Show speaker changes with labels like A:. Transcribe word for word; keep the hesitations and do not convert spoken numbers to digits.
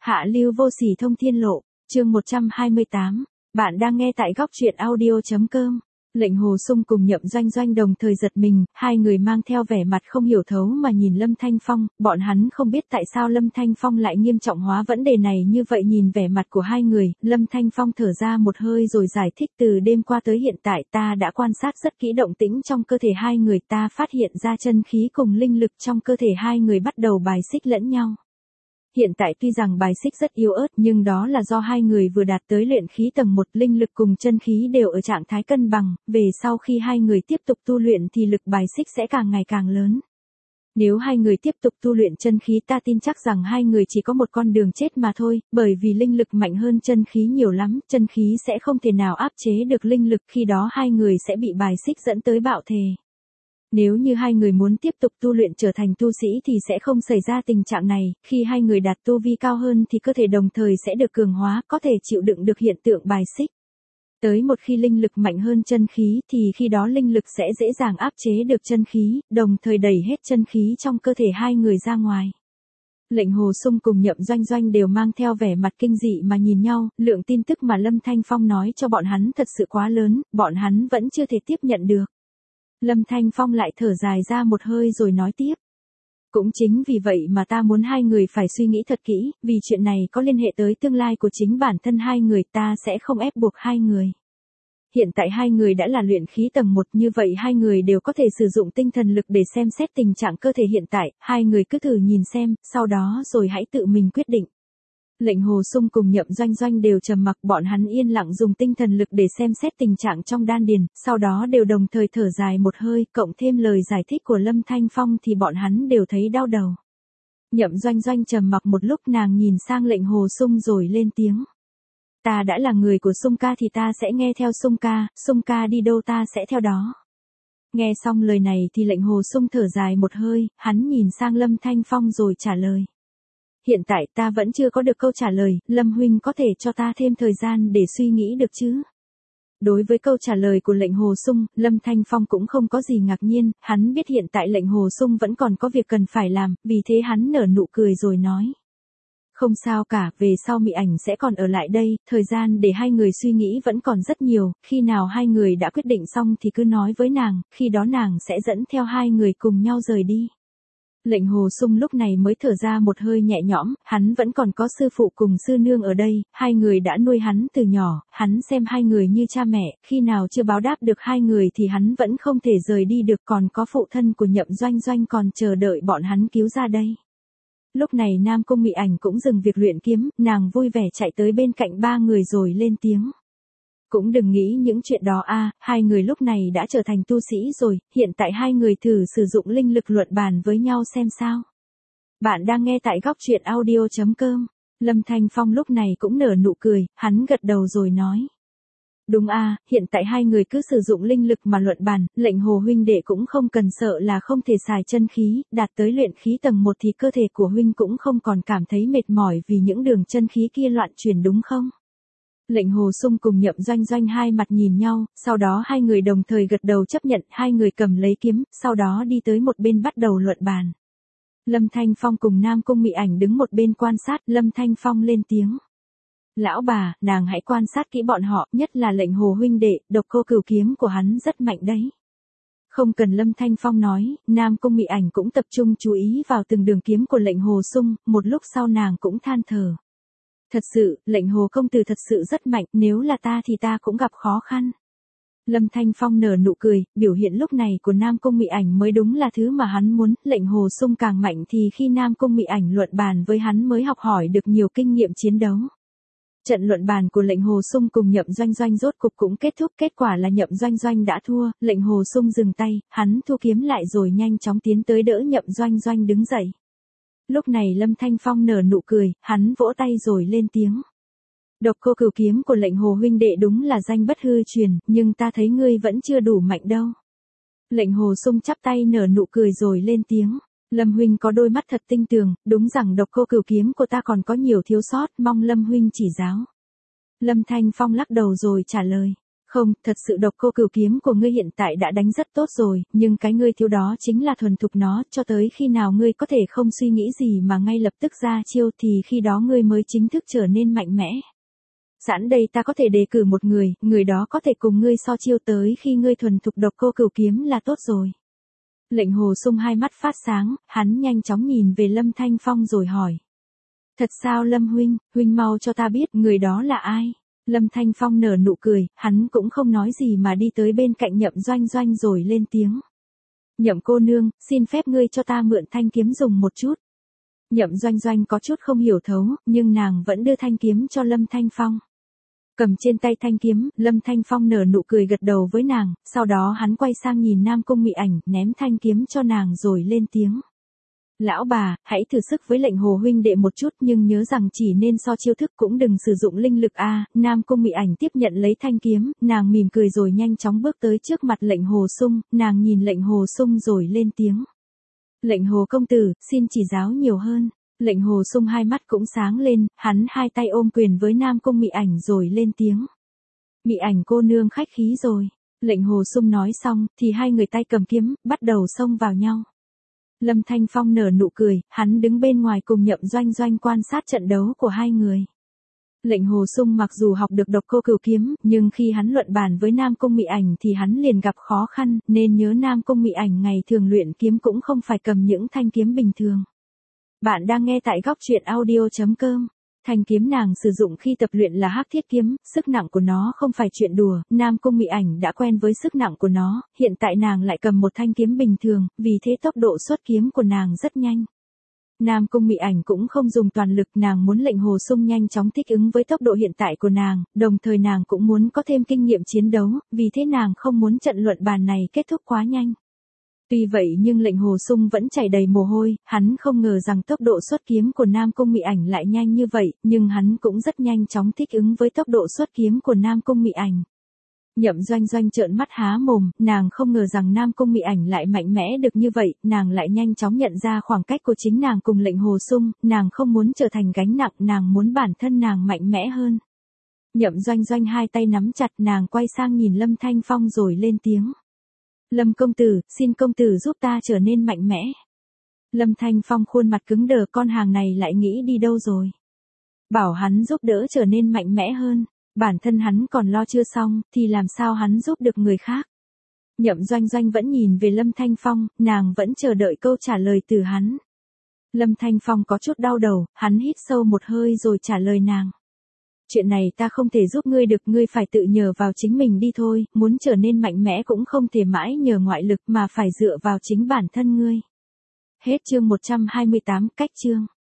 A: Hạ lưu vô sỉ thông thiên lộ, chương một trăm hai mươi tám. Bạn đang nghe tại góc truyện audio.com. Lệnh Hồ Sung cùng Nhậm Doanh Doanh đồng thời giật mình, hai người mang theo vẻ mặt không hiểu thấu mà nhìn Lâm Thanh Phong, bọn hắn không biết tại sao Lâm Thanh Phong lại nghiêm trọng hóa vấn đề này như vậy. Nhìn vẻ mặt của hai người, Lâm Thanh Phong thở ra một hơi rồi giải thích, từ đêm qua tới hiện tại ta đã quan sát rất kỹ động tĩnh trong cơ thể hai người, ta phát hiện ra chân khí cùng linh lực trong cơ thể hai người bắt đầu bài xích lẫn nhau. Hiện tại tuy rằng bài xích rất yếu ớt nhưng đó là do hai người vừa đạt tới luyện khí tầng một, linh lực cùng chân khí đều ở trạng thái cân bằng, về sau khi hai người tiếp tục tu luyện thì lực bài xích sẽ càng ngày càng lớn. Nếu hai người tiếp tục tu luyện chân khí, ta tin chắc rằng hai người chỉ có một con đường chết mà thôi, bởi vì linh lực mạnh hơn chân khí nhiều lắm, chân khí sẽ không thể nào áp chế được linh lực, khi đó hai người sẽ bị bài xích dẫn tới bạo thể. Nếu như hai người muốn tiếp tục tu luyện trở thành tu sĩ thì sẽ không xảy ra tình trạng này, khi hai người đạt tu vi cao hơn thì cơ thể đồng thời sẽ được cường hóa, có thể chịu đựng được hiện tượng bài xích. Tới một khi linh lực mạnh hơn chân khí thì khi đó linh lực sẽ dễ dàng áp chế được chân khí, đồng thời đẩy hết chân khí trong cơ thể hai người ra ngoài. Lệnh Hồ Sung cùng Nhậm Doanh Doanh đều mang theo vẻ mặt kinh dị mà nhìn nhau, lượng tin tức mà Lâm Thanh Phong nói cho bọn hắn thật sự quá lớn, bọn hắn vẫn chưa thể tiếp nhận được. Lâm Thanh Phong lại thở dài ra một hơi rồi nói tiếp. Cũng chính vì vậy mà ta muốn hai người phải suy nghĩ thật kỹ, vì chuyện này có liên hệ tới tương lai của chính bản thân hai người, ta sẽ không ép buộc hai người. Hiện tại hai người đã là luyện khí tầng một, như vậy hai người đều có thể sử dụng tinh thần lực để xem xét tình trạng cơ thể hiện tại, hai người cứ thử nhìn xem, sau đó rồi hãy tự mình quyết định. Lệnh Hồ Sung cùng Nhậm Doanh Doanh đều trầm mặc, bọn hắn yên lặng dùng tinh thần lực để xem xét tình trạng trong đan điền, sau đó đều đồng thời thở dài một hơi, cộng thêm lời giải thích của Lâm Thanh Phong thì bọn hắn đều thấy đau đầu. Nhậm Doanh Doanh trầm mặc một lúc, nàng nhìn sang Lệnh Hồ Sung rồi lên tiếng. Ta đã là người của Sung ca thì ta sẽ nghe theo Sung ca, Sung ca đi đâu ta sẽ theo đó. Nghe xong lời này thì Lệnh Hồ Sung thở dài một hơi, hắn nhìn sang Lâm Thanh Phong rồi trả lời. Hiện tại ta vẫn chưa có được câu trả lời, Lâm huynh có thể cho ta thêm thời gian để suy nghĩ được chứ? Đối với câu trả lời của Lệnh Hồ Sung, Lâm Thanh Phong cũng không có gì ngạc nhiên, hắn biết hiện tại Lệnh Hồ Sung vẫn còn có việc cần phải làm, vì thế hắn nở nụ cười rồi nói. Không sao cả, về sau Mị Ảnh sẽ còn ở lại đây, thời gian để hai người suy nghĩ vẫn còn rất nhiều, khi nào hai người đã quyết định xong thì cứ nói với nàng, khi đó nàng sẽ dẫn theo hai người cùng nhau rời đi. Lệnh Hồ Sung lúc này mới thở ra một hơi nhẹ nhõm, hắn vẫn còn có sư phụ cùng sư nương ở đây, hai người đã nuôi hắn từ nhỏ, hắn xem hai người như cha mẹ, khi nào chưa báo đáp được hai người thì hắn vẫn không thể rời đi được, còn có phụ thân của Nhậm Doanh Doanh còn chờ đợi bọn hắn cứu ra đây. Lúc này Nam Cung Mị Ảnh cũng dừng việc luyện kiếm, nàng vui vẻ chạy tới bên cạnh ba người rồi lên tiếng. Cũng đừng nghĩ những chuyện đó a, hai người lúc này đã trở thành tu sĩ rồi, hiện tại hai người thử sử dụng linh lực luận bàn với nhau xem sao. Bạn đang nghe tại góc truyện audio.com. Lâm Thanh Phong lúc này cũng nở nụ cười, hắn gật đầu rồi nói. Đúng a, hiện tại hai người cứ sử dụng linh lực mà luận bàn, Lệnh Hồ huynh đệ cũng không cần sợ là không thể xài chân khí, đạt tới luyện khí tầng một thì cơ thể của huynh cũng không còn cảm thấy mệt mỏi vì những đường chân khí kia loạn chuyển đúng không? Lệnh Hồ Sung cùng Nhậm Doanh Doanh hai mặt nhìn nhau, sau đó hai người đồng thời gật đầu chấp nhận, hai người cầm lấy kiếm, sau đó đi tới một bên bắt đầu luận bàn. Lâm Thanh Phong cùng Nam Cung Mị Ảnh đứng một bên quan sát, Lâm Thanh Phong lên tiếng. Lão bà, nàng hãy quan sát kỹ bọn họ, nhất là Lệnh Hồ huynh đệ, độc cô cửu kiếm của hắn rất mạnh đấy. Không cần Lâm Thanh Phong nói, Nam Cung Mị Ảnh cũng tập trung chú ý vào từng đường kiếm của Lệnh Hồ Sung, một lúc sau nàng cũng than thở. Thật sự, Lệnh Hồ công tử thật sự rất mạnh, nếu là ta thì ta cũng gặp khó khăn. Lâm Thanh Phong nở nụ cười, biểu hiện lúc này của Nam Cung Mị Ảnh mới đúng là thứ mà hắn muốn, Lệnh Hồ Sung càng mạnh thì khi Nam Cung Mị Ảnh luận bàn với hắn mới học hỏi được nhiều kinh nghiệm chiến đấu. Trận luận bàn của Lệnh Hồ Sung cùng Nhậm Doanh Doanh rốt cục cũng kết thúc, kết quả là Nhậm Doanh Doanh đã thua, Lệnh Hồ Sung dừng tay, hắn thu kiếm lại rồi nhanh chóng tiến tới đỡ Nhậm Doanh Doanh đứng dậy. Lúc này Lâm Thanh Phong nở nụ cười, hắn vỗ tay rồi lên tiếng. Độc cô cửu kiếm của Lệnh Hồ huynh đệ đúng là danh bất hư truyền, nhưng ta thấy ngươi vẫn chưa đủ mạnh đâu. Lệnh Hồ Sung chắp tay nở nụ cười rồi lên tiếng. Lâm huynh có đôi mắt thật tinh tường, đúng rằng độc cô cửu kiếm của ta còn có nhiều thiếu sót, mong Lâm huynh chỉ giáo. Lâm Thanh Phong lắc đầu rồi trả lời. Không, thật sự độc cô cửu kiếm của ngươi hiện tại đã đánh rất tốt rồi, nhưng cái ngươi thiếu đó chính là thuần thục nó, cho tới khi nào ngươi có thể không suy nghĩ gì mà ngay lập tức ra chiêu thì khi đó ngươi mới chính thức trở nên mạnh mẽ. Sẵn đây ta có thể đề cử một người, người đó có thể cùng ngươi so chiêu tới khi ngươi thuần thục độc cô cửu kiếm là tốt rồi. Lệnh Hồ Sung hai mắt phát sáng, hắn nhanh chóng nhìn về Lâm Thanh Phong rồi hỏi. Thật sao Lâm huynh, huynh mau cho ta biết người đó là ai? Lâm Thanh Phong nở nụ cười, hắn cũng không nói gì mà đi tới bên cạnh Nhậm Doanh Doanh rồi lên tiếng. Nhậm cô nương, xin phép ngươi cho ta mượn thanh kiếm dùng một chút. Nhậm Doanh Doanh có chút không hiểu thấu, nhưng nàng vẫn đưa thanh kiếm cho Lâm Thanh Phong. Cầm trên tay thanh kiếm, Lâm Thanh Phong nở nụ cười gật đầu với nàng, sau đó hắn quay sang nhìn Nam Cung Mị Ảnh, ném thanh kiếm cho nàng rồi lên tiếng. Lão bà, hãy thử sức với Lệnh Hồ huynh đệ một chút nhưng nhớ rằng chỉ nên so chiêu thức cũng đừng sử dụng linh lực a. À, Nam Cung Mị Ảnh tiếp nhận lấy thanh kiếm, nàng mỉm cười rồi nhanh chóng bước tới trước mặt Lệnh Hồ Sung, nàng nhìn Lệnh Hồ Sung rồi lên tiếng. Lệnh Hồ công tử, xin chỉ giáo nhiều hơn. Lệnh Hồ Sung hai mắt cũng sáng lên, hắn hai tay ôm quyền với Nam Cung Mị Ảnh rồi lên tiếng. Mị Ảnh cô nương khách khí rồi. Lệnh Hồ Sung nói xong, thì hai người tay cầm kiếm, bắt đầu xông vào nhau. Lâm Thanh Phong nở nụ cười, hắn đứng bên ngoài cùng Nhậm Doanh Doanh quan sát trận đấu của hai người. Lệnh Hồ Sung mặc dù học được độc cô cửu kiếm, nhưng khi hắn luận bàn với Nam Cung Mị Ảnh thì hắn liền gặp khó khăn, nên nhớ Nam Cung Mị Ảnh ngày thường luyện kiếm cũng không phải cầm những thanh kiếm bình thường. Bạn đang nghe tại góc truyện audio chấm com. Thanh kiếm nàng sử dụng khi tập luyện là Hắc Thiết kiếm, sức nặng của nó không phải chuyện đùa, Nam Cung Mị Ảnh đã quen với sức nặng của nó, hiện tại nàng lại cầm một thanh kiếm bình thường, vì thế tốc độ xuất kiếm của nàng rất nhanh. Nam Cung Mị Ảnh cũng không dùng toàn lực, nàng muốn Lệnh Hồ Sung nhanh chóng thích ứng với tốc độ hiện tại của nàng, đồng thời nàng cũng muốn có thêm kinh nghiệm chiến đấu, vì thế nàng không muốn trận luận bàn này kết thúc quá nhanh. Tuy vậy nhưng Lệnh Hồ Sung vẫn chảy đầy mồ hôi, hắn không ngờ rằng tốc độ xuất kiếm của Nam Cung Mị Ảnh lại nhanh như vậy, nhưng hắn cũng rất nhanh chóng thích ứng với tốc độ xuất kiếm của Nam Cung Mị Ảnh. Nhậm Doanh Doanh trợn mắt há mồm, nàng không ngờ rằng Nam Cung Mị Ảnh lại mạnh mẽ được như vậy, nàng lại nhanh chóng nhận ra khoảng cách của chính nàng cùng Lệnh Hồ Sung, nàng không muốn trở thành gánh nặng, nàng muốn bản thân nàng mạnh mẽ hơn. Nhậm Doanh Doanh hai tay nắm chặt, nàng quay sang nhìn Lâm Thanh Phong rồi lên tiếng. Lâm công tử, xin công tử giúp ta trở nên mạnh mẽ. Lâm Thanh Phong khuôn mặt cứng đờ, con hàng này lại nghĩ đi đâu rồi. Bảo hắn giúp đỡ trở nên mạnh mẽ hơn, bản thân hắn còn lo chưa xong, thì làm sao hắn giúp được người khác. Nhậm Doanh Doanh vẫn nhìn về Lâm Thanh Phong, nàng vẫn chờ đợi câu trả lời từ hắn. Lâm Thanh Phong có chút đau đầu, hắn hít sâu một hơi rồi trả lời nàng. Chuyện này ta không thể giúp ngươi được, ngươi phải tự nhờ vào chính mình đi thôi, muốn trở nên mạnh mẽ cũng không thể mãi nhờ ngoại lực mà phải dựa vào chính bản thân ngươi. Hết chương một trăm hai mươi tám, cách chương.